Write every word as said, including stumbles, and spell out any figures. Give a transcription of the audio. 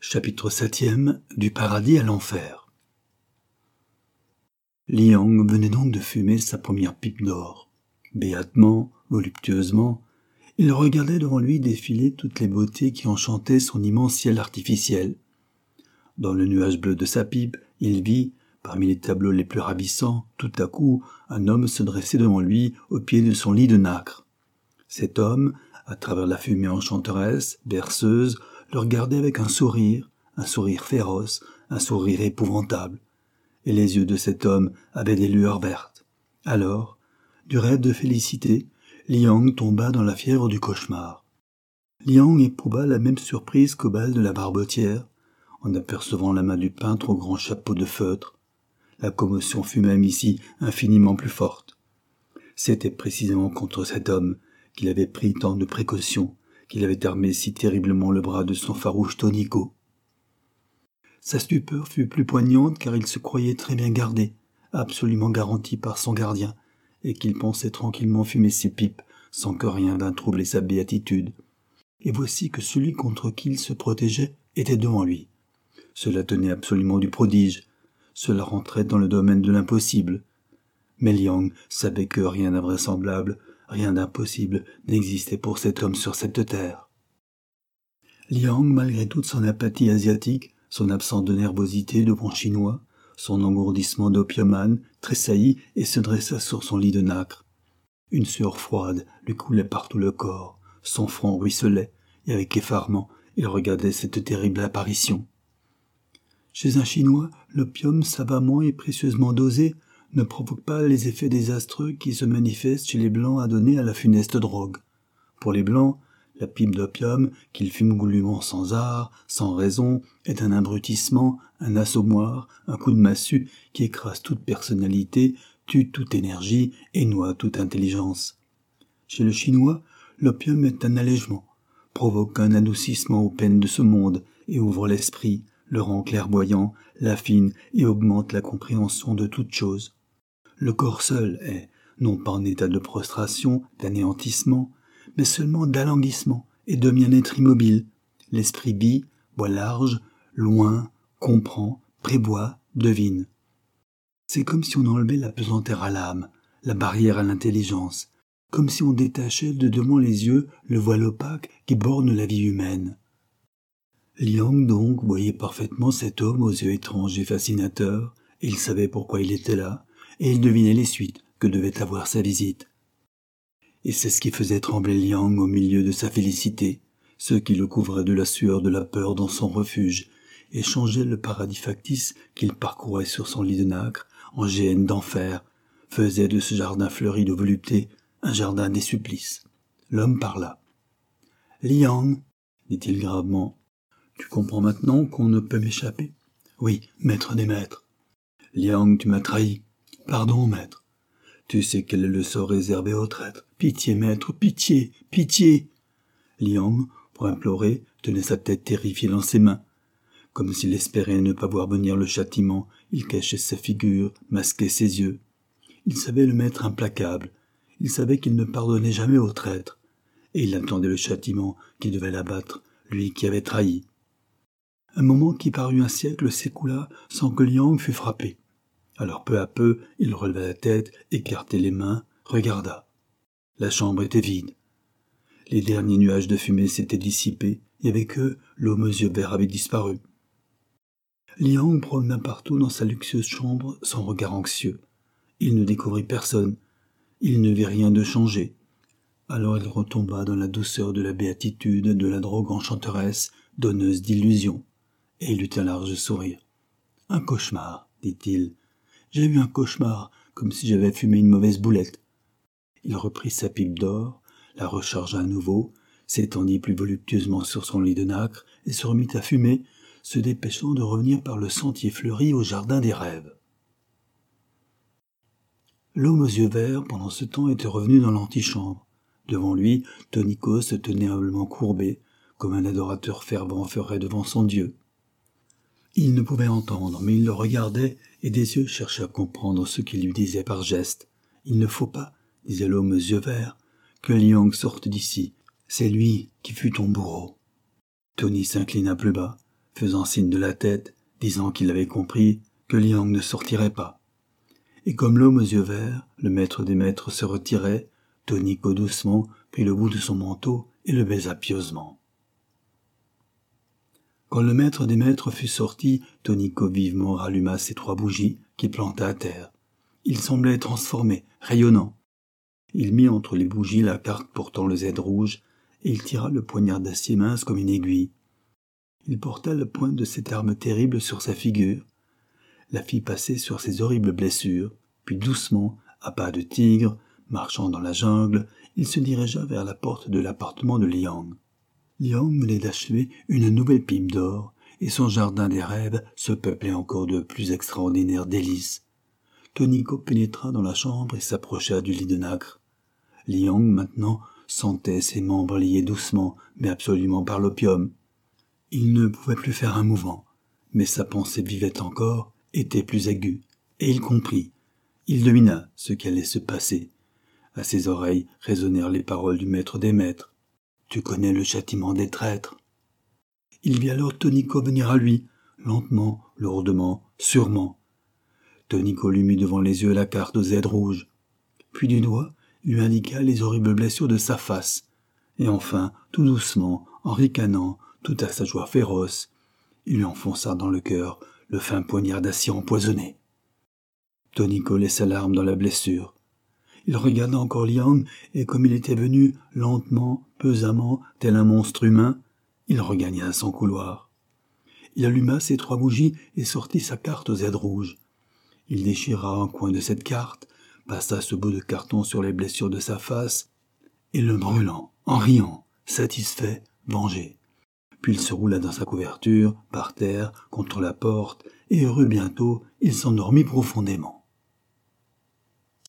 Chapitre septième. Du paradis à l'enfer. Liang venait donc de fumer sa première pipe d'or. Béatement, voluptueusement, il regardait devant lui défiler toutes les beautés qui enchantaient son immense ciel artificiel. Dans le nuage bleu de sa pipe, il vit, parmi les tableaux les plus ravissants, tout à coup, un homme se dresser devant lui au pied de son lit de nacre. Cet homme, à travers la fumée enchanteresse, berceuse, le regardait avec un sourire, un sourire féroce, un sourire épouvantable. Et les yeux de cet homme avaient des lueurs vertes. Alors, du rêve de félicité, Liang tomba dans la fièvre du cauchemar. Liang éprouva la même surprise qu'au bal de la barbotière, en apercevant la main du peintre au grand chapeau de feutre. La commotion fut même ici infiniment plus forte. C'était précisément contre cet homme qu'il avait pris tant de précautions, qu'il avait armé si terriblement le bras de son farouche Tonico. Sa stupeur fut plus poignante car il se croyait très bien gardé, absolument garanti par son gardien, et qu'il pensait tranquillement fumer ses pipes sans que rien vînt troubler sa béatitude. Et voici que celui contre qui il se protégeait était devant lui. Cela tenait absolument du prodige, cela rentrait dans le domaine de l'impossible. Mais Liang savait que rien d'invraisemblable, rien d'impossible n'existait pour cet homme sur cette terre. Liang, malgré toute son apathie asiatique, son absence de nervosité de bon chinois, son engourdissement d'opiumane, tressaillit et se dressa sur son lit de nacre. Une sueur froide lui coulait partout le corps, son front ruisselait, et avec effarement, il regardait cette terrible apparition. Chez un Chinois, l'opium savamment et précieusement dosé ne provoque pas les effets désastreux qui se manifestent chez les Blancs adonnés à la funeste drogue. Pour les Blancs, la pipe d'opium, qu'ils fument goulûment sans art, sans raison, est un abrutissement, un assommoir, un coup de massue qui écrase toute personnalité, tue toute énergie et noie toute intelligence. Chez le Chinois, l'opium est un allègement, provoque un adoucissement aux peines de ce monde et ouvre l'esprit, le rend clairvoyant, l'affine et augmente la compréhension de toute chose. Le corps seul est, non pas en état de prostration, d'anéantissement, mais seulement d'alanguissement et de bien-être immobile. L'esprit vit, voit large, loin, comprend, prévoit, devine. C'est comme si on enlevait la pesanteur à l'âme, la barrière à l'intelligence, comme si on détachait de devant les yeux le voile opaque qui borne la vie humaine. Liang donc voyait parfaitement cet homme aux yeux étranges et fascinateurs, et il savait pourquoi il était là, et il devinait les suites que devait avoir sa visite. Et c'est ce qui faisait trembler Liang au milieu de sa félicité, ce qui le couvrait de la sueur de la peur dans son refuge, et changeait le paradis factice qu'il parcourait sur son lit de nacre en géhenne d'enfer, faisait de ce jardin fleuri de volupté un jardin des supplices. L'homme parla. « Liang, dit-il gravement, tu comprends maintenant qu'on ne peut m'échapper ? Oui, maître des maîtres. Liang, tu m'as trahi. Pardon, maître. Tu sais quel est le sort réservé aux traîtres. Pitié, maître, pitié, pitié. Liang, pour implorer, tenait sa tête terrifiée dans ses mains. Comme s'il espérait ne pas voir venir le châtiment, il cachait sa figure, masquait ses yeux. Il savait le maître implacable. Il savait qu'il ne pardonnait jamais aux traîtres. Et il attendait le châtiment qui devait l'abattre, lui qui avait trahi. Un moment qui parut un siècle s'écoula sans que Liang fût frappé. Alors peu à peu, il releva la tête, écarta les mains, regarda. La chambre était vide. Les derniers nuages de fumée s'étaient dissipés, et avec eux, l'homme aux yeux verts avait disparu. Liang promena partout dans sa luxueuse chambre son regard anxieux. Il ne découvrit personne. Il ne vit rien de changé. Alors il retomba dans la douceur de la béatitude de la drogue enchanteresse, donneuse d'illusions. Et il eut un large sourire. « Un cauchemar, dit-il. J'ai eu un cauchemar, comme si j'avais fumé une mauvaise boulette. » Il reprit sa pipe d'or, la rechargea à nouveau, s'étendit plus voluptueusement sur son lit de nacre et se remit à fumer, se dépêchant de revenir par le sentier fleuri au jardin des rêves. L'homme aux yeux verts, pendant ce temps, était revenu dans l'antichambre. Devant lui, Tonico se tenait humblement courbé, comme un adorateur fervent ferait devant son Dieu. Il ne pouvait entendre, mais il le regardait, et des yeux cherchaient à comprendre ce qu'il lui disait par geste. « Il ne faut pas, disait l'homme aux yeux verts, que Liang sorte d'ici. C'est lui qui fut ton bourreau. » Tony s'inclina plus bas, faisant signe de la tête, disant qu'il avait compris que Liang ne sortirait pas. Et comme l'homme aux yeux verts, le maître des maîtres se retirait, Toniko doucement prit le bout de son manteau et le baisa pieusement. Quand le maître des maîtres fut sorti, Toniko vivement ralluma ses trois bougies qu'il planta à terre. Il semblait transformé, rayonnant. Il mit entre les bougies la carte portant le Z rouge, et il tira le poignard d'acier mince comme une aiguille. Il porta le point de cette arme terrible sur sa figure, la fit passer sur ses horribles blessures, puis doucement, à pas de tigre, marchant dans la jungle, il se dirigea vers la porte de l'appartement de Liang. Liang venait d'achever une nouvelle pipe d'or, et son jardin des rêves se peuplait encore de plus extraordinaires délices. Toniko pénétra dans la chambre et s'approcha du lit de nacre. Liang, maintenant, sentait ses membres liés doucement, mais absolument par l'opium. Il ne pouvait plus faire un mouvement, mais sa pensée vivait encore, était plus aiguë, et il comprit. Il devina ce qui allait se passer. À ses oreilles résonnèrent les paroles du maître des maîtres. « Tu connais le châtiment des traîtres. » Il vit alors Toniko venir à lui, lentement, lourdement, sûrement. Toniko lui mit devant les yeux la carte au Z rouge, puis du doigt lui indiqua les horribles blessures de sa face, et enfin, tout doucement, en ricanant, tout à sa joie féroce, il lui enfonça dans le cœur le fin poignard d'acier empoisonné. Toniko laissa l'arme dans la blessure. Il regarda encore Liang, et comme il était venu, lentement, pesamment, tel un monstre humain, il regagna son couloir. Il alluma ses trois bougies et sortit sa carte au Z rouge. Il déchira un coin de cette carte, passa ce bout de carton sur les blessures de sa face, et le brûlant, en riant, satisfait, vengé. Puis il se roula dans sa couverture, par terre, contre la porte, et heureux bientôt, il s'endormit profondément.